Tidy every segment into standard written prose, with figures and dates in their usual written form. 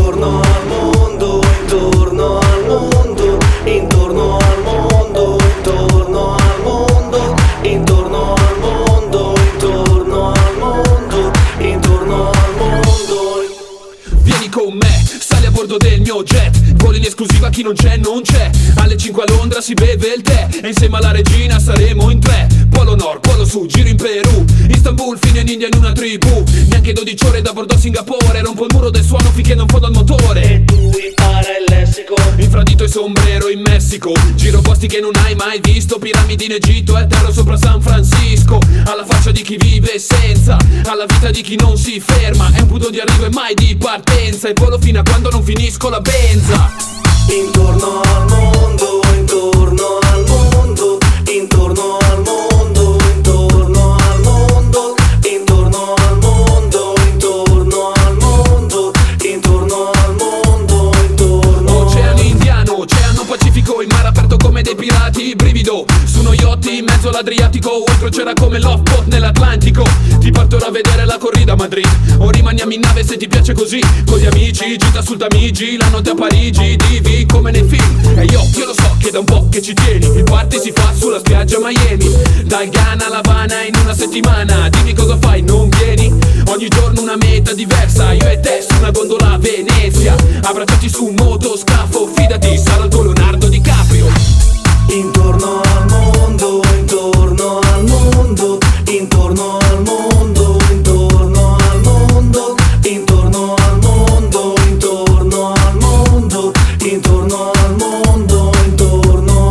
Intorno al mondo, intorno al mondo, intorno al mondo, intorno al mondo, intorno al mondo, intorno al mondo, intorno al mondo. Vieni con me, sali a bordo del mio jet. Voli in esclusiva, chi non c'è non c'è. Alle 5 a Londra si beve il tè e insieme alla regina saremo in tre. Polo nord, polo sud, giro in Perù, Istanbul fino in India in una tribù. Neanche 12 ore da bordo a Singapore. Rompo il muro del suono finché non fondo al motore. E tu impara il lessico. Infradito e sombrero in Messico. Giro posti che non hai mai visto. Piramidi in Egitto e terra sopra San Francisco. Alla faccia di chi vive senza, alla vita di chi non si ferma. È un punto di arrivo e mai di partenza. E volo fino a quando non finisco la benza. Intorno al mondo, intorno al mondo, intorno al mondo, intorno al mondo, intorno al mondo, intorno al mondo, intorno al mondo, intorno. Oceano Indiano, Oceano Pacifico, il mare aperto come dei pirati, brivido. Su uno yacht in mezzo all'Adriatico, o in crociera come l'Off-Boat nell'Atlantico. Ti porterò a vedere la corrida a Madrid, o rimaniamo in nave se ti piace così. Con gli amici, gita sul Tamigi, la notte a Parigi, divi come nei film. E io lo so che da un po' che ci tieni. Il party si fa sulla spiaggia a Miami, dal Ghana all'Havana in una settimana. Dimmi cosa fai, non vieni? Ogni giorno una meta diversa, io e te su una gondola a Venezia, abbracciati su un motoscafo, fidati, sarà il tuo Leonardo DiCaprio. Intorno al mondo, intorno al mondo, intorno al mondo, intorno al mondo, intorno al mondo, intorno al mondo, intorno al mondo, intorno.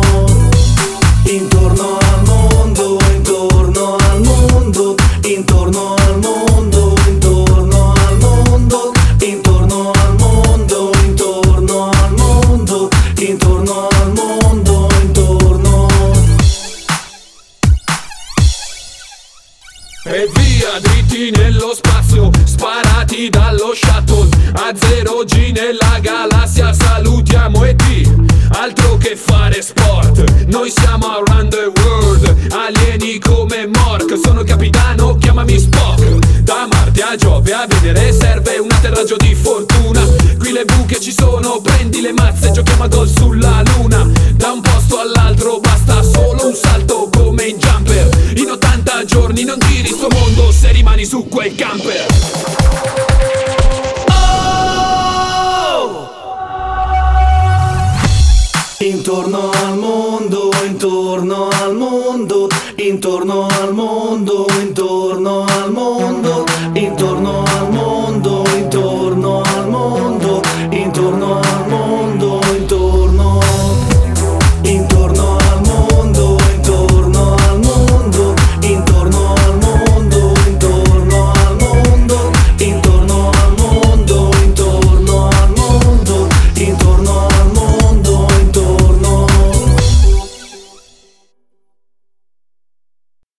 Intorno al mondo, intorno al mondo, intorno al mondo, intorno al mondo, intorno al mondo, intorno al mondo, intorno al mondo, intorno. E via dritti nello spazio, sparati dallo shuttle, a zero G nella galassia, salutiamo ET. Altro che fare sport, noi siamo around the world, alieni come Mork, sono il capitano, chiamami Spock. Da Marte a Giove a Venere serve un atterraggio di fortuna. Qui le buche ci sono, prendi le mazze, giochiamo a gol sulla luna. Da un posto all'altro basta solo un salto come in Jumper. In 80 giorni non giri sto mondo se rimani su quel camper. Intorno al mondo, intorno al mondo, intorno al mondo,